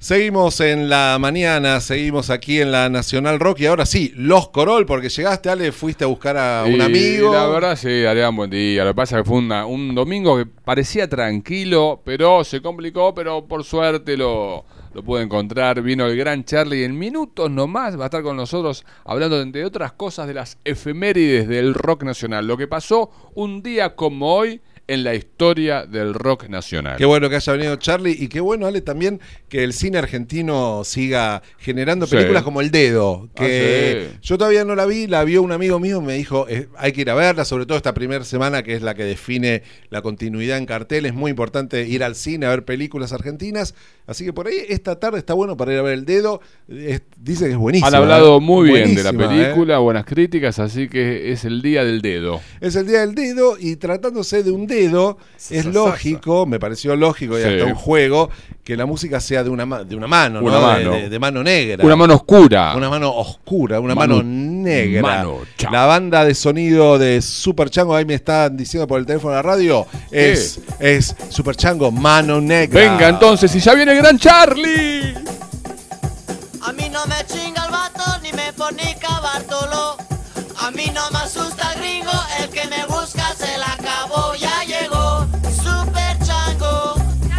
Seguimos en la mañana, seguimos aquí en la Nacional Rock y ahora sí, Los Corol, porque llegaste, Ale, fuiste a buscar a un amigo. La verdad sí, Adrián, buen día. Lo que pasa es que fue un domingo que parecía tranquilo, pero se complicó, pero por suerte lo pude encontrar. Vino el gran Charlie y en minutos nomás va a estar con nosotros hablando, entre otras cosas, de las efemérides del rock nacional. Lo que pasó un día como hoy en la historia del rock nacional. Qué bueno que haya venido Charlie y qué bueno, Ale, también que el cine argentino siga generando películas como El Dedo, que yo todavía no la vio un amigo mío, me dijo, hay que ir a verla, sobre todo esta primera semana que es la que define la continuidad en cartel, es muy importante ir al cine a ver películas argentinas, así que por ahí esta tarde está bueno para ir a ver El Dedo, dice que es buenísimo. Han hablado muy bien de la película, buenas críticas, así que es el día del dedo. Es el día del dedo y tratándose de un dedo, es lógico, me pareció lógico y hasta un juego, que la música sea de una mano, ¿no? De mano negra. Una mano oscura. Una mano oscura, una mano negra. La banda de sonido de Super Chango, ahí me están diciendo por el teléfono de la radio, es Super Chango, mano negra. Venga entonces, y ya viene el gran Charlie. A mí no me chinga el vato, ni me fornica Bartolo. A mí no me asusta gringo, el que me busca se la acabó, ya llegó Super Chango.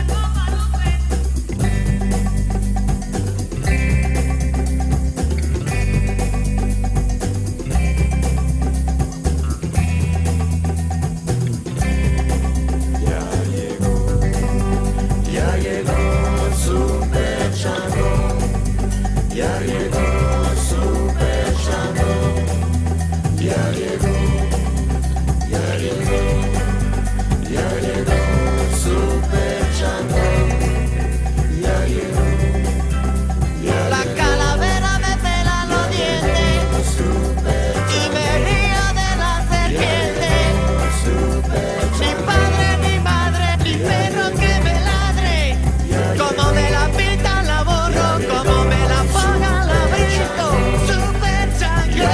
Ya llegó Super Chango. Ya llegó Super Chango. Ya llegó Super Chango. Ya llegó. La calavera me pela los dientes y me río de la serpiente. Ni padre, ni madre, ni perro que me ladre. Como me la pintan la borro, como me la pongan la brinco. Super Chango.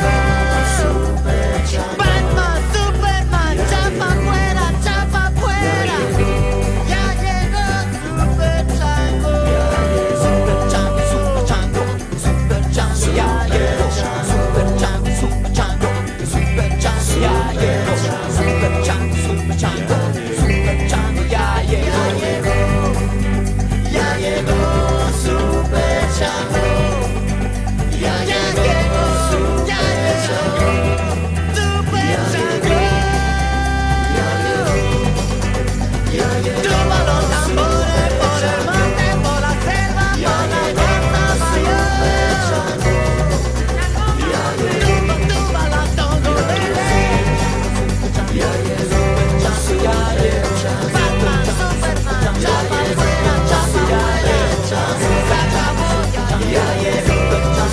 Batman, Superman, chapa afuera, chapa afuera. Ya llegó Super Chango. Super Chango, Super Chango, Super Chango. Ya llegó Super Chango, Super Chango, Super Chango. Ya llegó Super Chango, Super Chango, Super Chango. Ya llegó, ya llegó Super Chango. Ya llegó, ya llegó Super Chango. Tumba los tambores por el monte, por la selva, por la costa mayor. Tumba los tambores. Batman, Superman, chapa afuera, chapa afuera. Se acabó, ya llegó.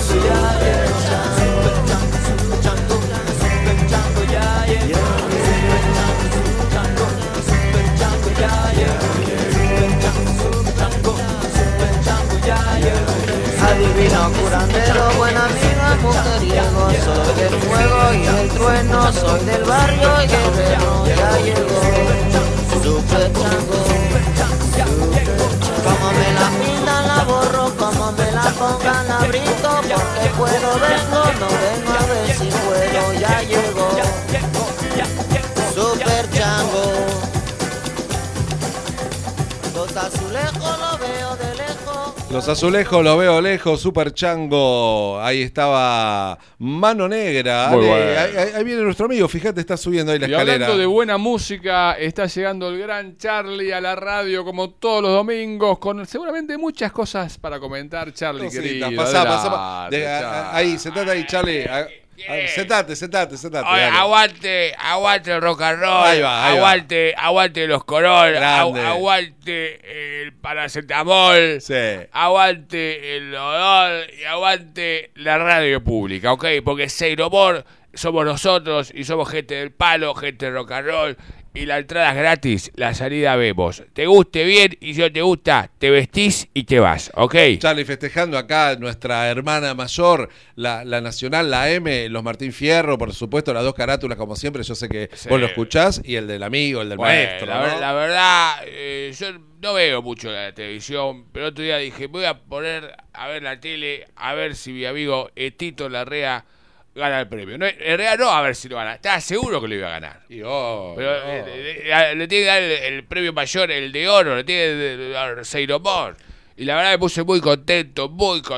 Adivino, curandero, buen amigo, mujeriego. Soy del fuego y del trueno, soy del barrio y guerrero. Ya llegó Super Chango. Como me la pintan la borro, como me la pongan la brinco. Porque puedo vengo, no vengo a ver si puedo. Ya llegó Super Chango. Los azulejos lo veo de lejos. Los azulejos lo veo lejos, Super Chango. Ahí estaba Mano Negra. Muy Ale, bueno. ahí viene nuestro amigo, fíjate, está subiendo ahí la escalera. Hablando de buena música, está llegando el gran Charlie a la radio como todos los domingos, con seguramente muchas cosas para comentar, Charlie, querido. Pasá. Ahí, sentate ahí, Charlie. Sentate. Oye, aguante el rock and roll. Ahí va. Aguante los Corol. Grande. Aguante el paracetamol. Sí. Aguante el olor y aguante la radio pública, ¿ok? Porque Seirobor somos nosotros y somos gente del palo, gente de rock and roll. y la entrada es gratis, la salida vemos. Te guste bien y si no te gusta, te vestís y te vas, ¿ok? Charlie, festejando acá nuestra hermana mayor, la Nacional, la M, los Martín Fierro, por supuesto, las dos carátulas, como siempre, yo sé que Sí. vos lo escuchás, y el del amigo, el del Bueno, maestro, ¿no? la verdad, yo no veo mucho la televisión, pero otro día dije, voy a poner a ver la tele, a ver si mi amigo Tito Larrea gana el premio. No, en realidad no a ver si lo gana, estaba seguro que lo iba a ganar. Y Pero le tiene que dar el premio mayor, el de oro, le tiene que dar Seiro Mor. Y la verdad me puse muy contento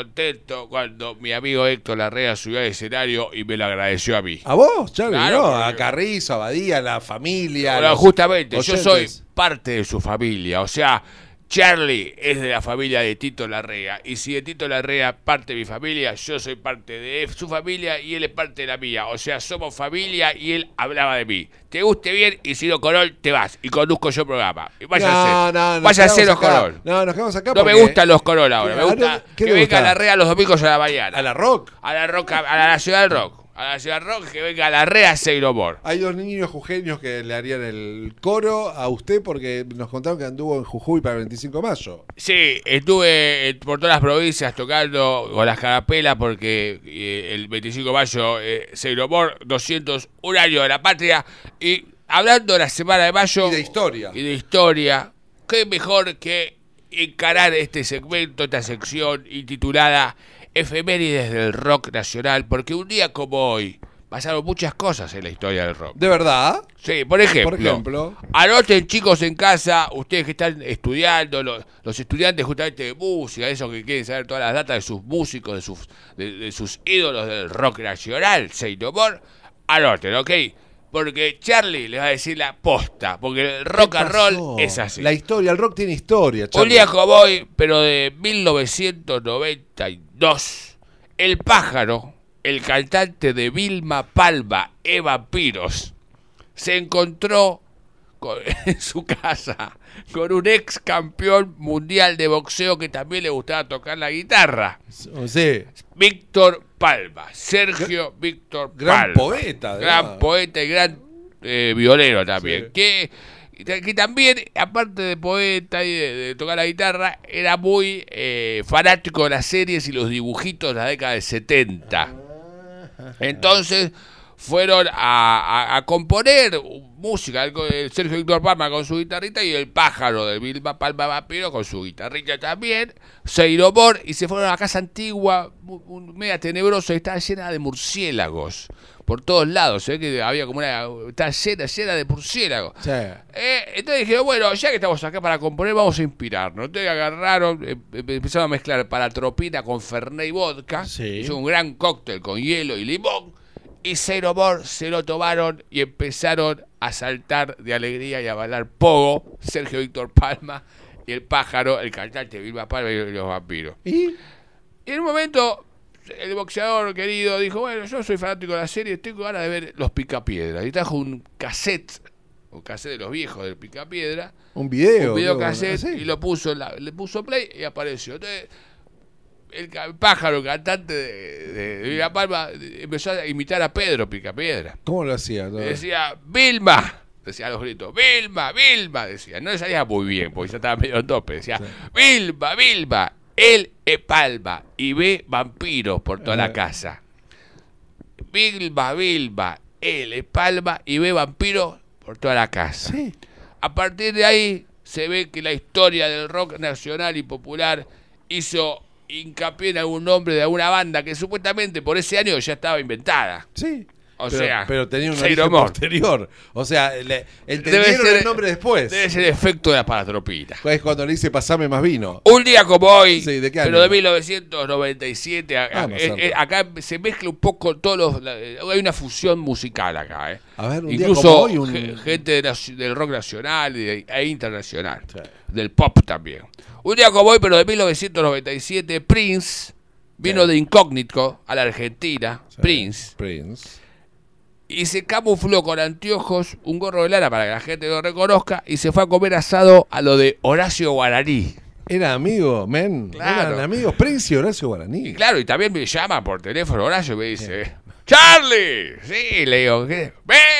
cuando mi amigo Héctor Larrea subió al escenario y me lo agradeció a mí. ¿A vos, Charlie? Claro, no, porque- a Carrizo, a Badía, a la familia. Bueno, los justamente, yo soy oyentes. parte de su familia, o sea, Charlie es de la familia de Tito Larrea, y si de Tito Larrea parte de mi familia, yo soy parte de su familia y él es parte de la mía, o sea, somos familia y él hablaba de mí. Te guste bien y si no, Corol, te vas y conduzco yo el programa. Y váyanse, nos váyanse quedamos los acá. Corol. No, nos quedamos acá No me porque- gustan los Corol ahora, me Ah, gusta no, ¿qué que le venga gusta? Larrea los domingos a la mañana. A la rock. A la rock, a la Ciudad del Rock. A la Ciudad del Rock, que venga Larrea Seiro Mor. Hay dos niños jujeños que le harían el coro a usted porque nos contaron que anduvo en Jujuy para el 25 de mayo. Sí, estuve por todas las provincias tocando con las carapelas porque el 25 de mayo Seiro Mor, 201 años de la patria. Y hablando de la semana de mayo. Y de historia. Y de historia, qué mejor que encarar este segmento, esta sección intitulada Efemérides del Rock Nacional, porque un día como hoy pasaron muchas cosas en la historia del rock. ¿De verdad? Sí, por ejemplo. Por ejemplo. Anoten, chicos, en casa, ustedes que están estudiando, los estudiantes justamente de música, esos que quieren saber todas las datas de sus músicos, de sus ídolos del rock nacional, Seiro Mor, anoten, ¿ok? Porque Charlie les va a decir la posta, porque el rock ¿Qué and roll pasó? es así. La historia, el rock tiene historia, Un Charlie. día como hoy, pero de 1992, El Pájaro, el cantante de Vilma Palma, Vampiros, se encontró en su casa con un ex campeón mundial de boxeo que también le gustaba tocar la guitarra, Sí. Víctor Palma, Sergio Víctor Gran Palma. poeta, Gran además. poeta y gran violero también. Sí. Que también, aparte de poeta y de tocar la guitarra, era muy fanático de las series y los dibujitos de la década del 70. Entonces fueron a componer música, el Sergio Víctor Palma con su guitarrita y el Pájaro de Vilma Palma Vampiro con su guitarrita también, Seiro Mor, y se fueron a la casa antigua, media tenebrosa, y estaba llena de murciélagos por todos lados, que había como estaba llena de murciélagos. Sí. Entonces dijeron, bueno, ya que estamos acá para componer, vamos a inspirarnos. Entonces agarraron, empezaron a mezclar palatropina con Fernet y vodka, Sí. hizo un gran cóctel con hielo y limón, y Seiro Mor se lo tomaron y empezaron a saltar de alegría y a bailar pogo, Sergio Víctor Palma y el Pájaro, el cantante de Vilma Palma y los Vampiros. ¿Y? Y en un momento, el boxeador querido dijo, bueno, yo soy fanático de la serie, tengo ganas de ver Los Picapiedras. Y trajo un cassette de los viejos del Picapiedra, Un video. un video ¿no? cassette, Sí. y lo puso, le puso play y apareció. Entonces, el Pájaro, el cantante de Vilma Palma, empezó a imitar a Pedro Picapiedra. ¿Cómo lo hacía? No. Decía, Vilma, decía a los gritos, Vilma, Vilma, decía. No le salía muy bien, porque ya estaba medio en tope. Decía, Sí. Vilma, Vilma, él es Palma y ve vampiros por toda la casa. Vilma, Vilma, él es Palma y ve vampiros por toda la casa. Sí. A partir de ahí se ve que la historia del rock nacional y popular hizo hincapié en algún nombre de alguna banda que supuestamente por ese año ya estaba inventada. Sí. O pero, sea, pero tenía un Seiro origen Mor. posterior. O sea, entendieron el nombre después. Debe ser el efecto de la palatropina. Es cuando le dice pasame más vino. Un día como hoy, Sí, ¿de qué pero año? de 1997, Vamos, Santo. acá se mezcla un poco hay una fusión musical acá. A ver, un día Incluso como hoy, gente del rock nacional e internacional, Sí. del pop también. Un día como hoy, pero de 1997, Prince vino Sí. de incógnito a la Argentina, Sí. Prince, y se camufló con anteojos, un gorro de lana para que la gente lo reconozca, y se fue a comer asado a lo de Horacio Guaraní. Era amigo, men. Claro. Eran amigos. Prince y Horacio Y Guaraní. claro, y también me llama por teléfono Horacio y me dice, ¡Charlie! Sí, le digo, ¿qué?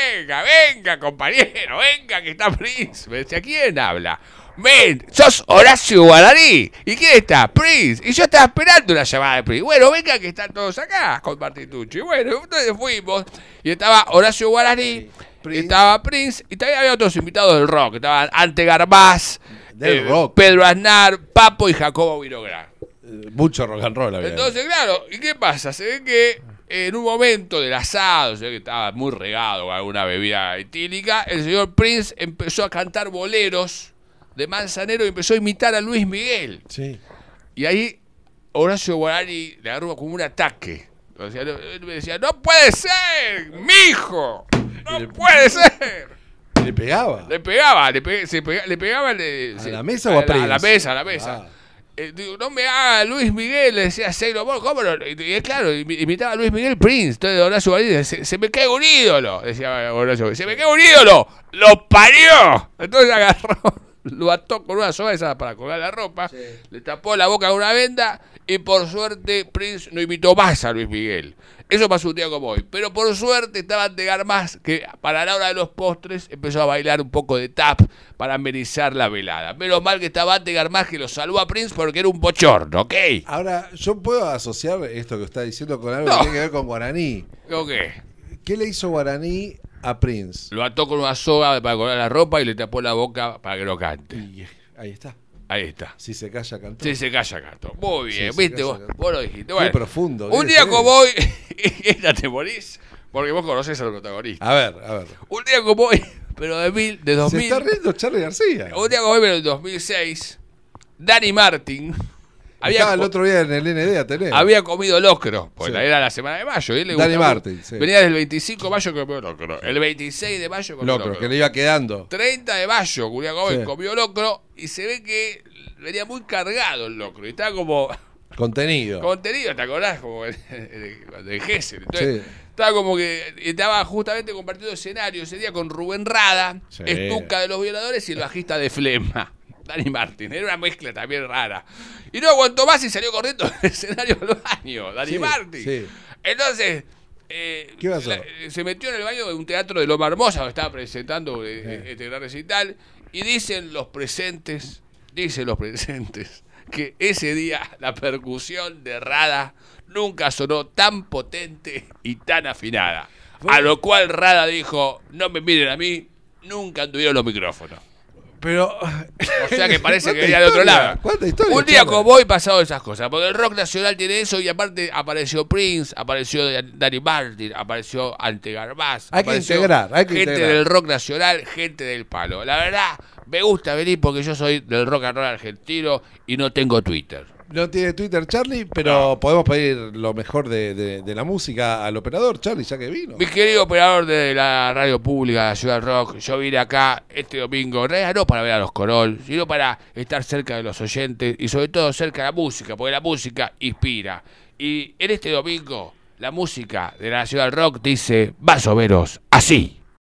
Venga, compañero, venga, que está Prince. Me decía, ¿quién habla? Ven, sos Horacio Guaraní. ¿Y quién está? Prince. Y yo estaba esperando una llamada de Prince. Bueno, venga que están todos acá con Martitucci. Y bueno, entonces fuimos. Y estaba Horacio Guaraní, estaba Prince, y también había otros invitados del rock. Estaban Ante Garbaz, Del rock. Pedro Aznar, Papo y Jacobo Vinograd. Mucho rock and roll había. Entonces, claro, ¿y qué pasa? Se ve que en un momento del asado, se ve que estaba muy regado con alguna bebida etílica, el señor Prince empezó a cantar boleros de Manzanero y empezó a imitar a Luis Miguel. Sí. Y ahí Horacio Guaraní le agarró como un ataque. O sea, él me decía, no puede ser, mijo, no puede ser. ¿Le pegaba? Le pegaba, le pegaba ¿A la mesa o a Prince? A la mesa. Ah. Digo, no me haga Luis Miguel, le decía Sailor Moon, ¿cómo no? Y es claro, imitaba a Luis Miguel Prince. Entonces Horacio Guaraní, se me cae un ídolo, decía Horacio, se me cae un ídolo, lo parió. Entonces agarró, lo ató con una soga esa para colgar la ropa, le tapó la boca con una venda y por suerte Prince no imitó más a Luis Miguel. Eso pasó un día como hoy. Pero por suerte estaba Ante Garbaz, que para la hora de los postres empezó a bailar un poco de tap para amenizar la velada. Menos mal que estaba Ante Garbaz, que lo salvó a Prince porque era un bochorno, ¿ok? Ahora, yo puedo asociar esto que está diciendo con algo No. que tiene que ver con Guaraní. ¿Ok? ¿Qué le hizo Guaraní a Prince? Lo ató con una soga para colgar la ropa y le tapó la boca para que no cante. Y ahí está. Ahí está. Si se calla, cantó. Sí, se calla, Cato. Muy bien, Sí, se viste, calla, vos, cantó. vos lo dijiste. Qué Bueno, profundo. un debe día ser. como hoy, esta te morís, porque vos conocés al protagonista. A ver. Un día como hoy, pero de 2000. Se está riendo Charlie García. Un día como hoy, pero en 2006, Dani Martin Estaba el otro día en el ND Ateneo. había comido locro, porque Sí. era la semana de mayo. Y él le Dani gustaba- Martin, sí. Venía del 25 de mayo que comió locro. El 26 de mayo comió Locro, locro. que le iba quedando. 30 de mayo, Julián Gómez Sí. comió locro y se ve que venía muy cargado el locro. Y estaba como Contenido. contenido, ¿te acordás? Como de Gesell. Entonces, Sí. estaba como que estaba justamente compartiendo escenario ese día con Rubén Rada, Sí. Estuca de los Violadores y el bajista de Flema, Dani Martin. Era una mezcla también rara. Y no aguantó más y salió corriendo del escenario al baño, Dani Sí, Martin. sí. Entonces, ¿Qué pasó? se metió en el baño de un teatro de Loma Hermosa donde estaba presentando este gran recital y dicen los presentes que ese día la percusión de Rada nunca sonó tan potente y tan afinada. A lo cual Rada dijo, no me miren a mí, nunca anduvieron los micrófonos. Pero. O sea que parece que ¿Cuánta venía de otro historia? lado. ¿Cuánta historia, Un día Charlie? como hoy pasado esas cosas, porque el rock nacional tiene eso y aparte apareció Prince, apareció Dani Martin, apareció Ante Garbaz. Hay que apareció integrar, hay que gente integrar. del rock nacional, gente del palo. La verdad, me gusta venir porque yo soy del rock and roll argentino y no tengo Twitter. No tiene Twitter Charlie, pero podemos pedir lo mejor de la música al operador Charlie, ya que vino. Mi querido operador de la radio pública de la Ciudad del Rock, yo vine acá este domingo, en realidad no para ver a los Corol, sino para estar cerca de los oyentes y sobre todo cerca de la música, porque la música inspira. Y en este domingo, la música de la Ciudad del Rock dice más o menos así.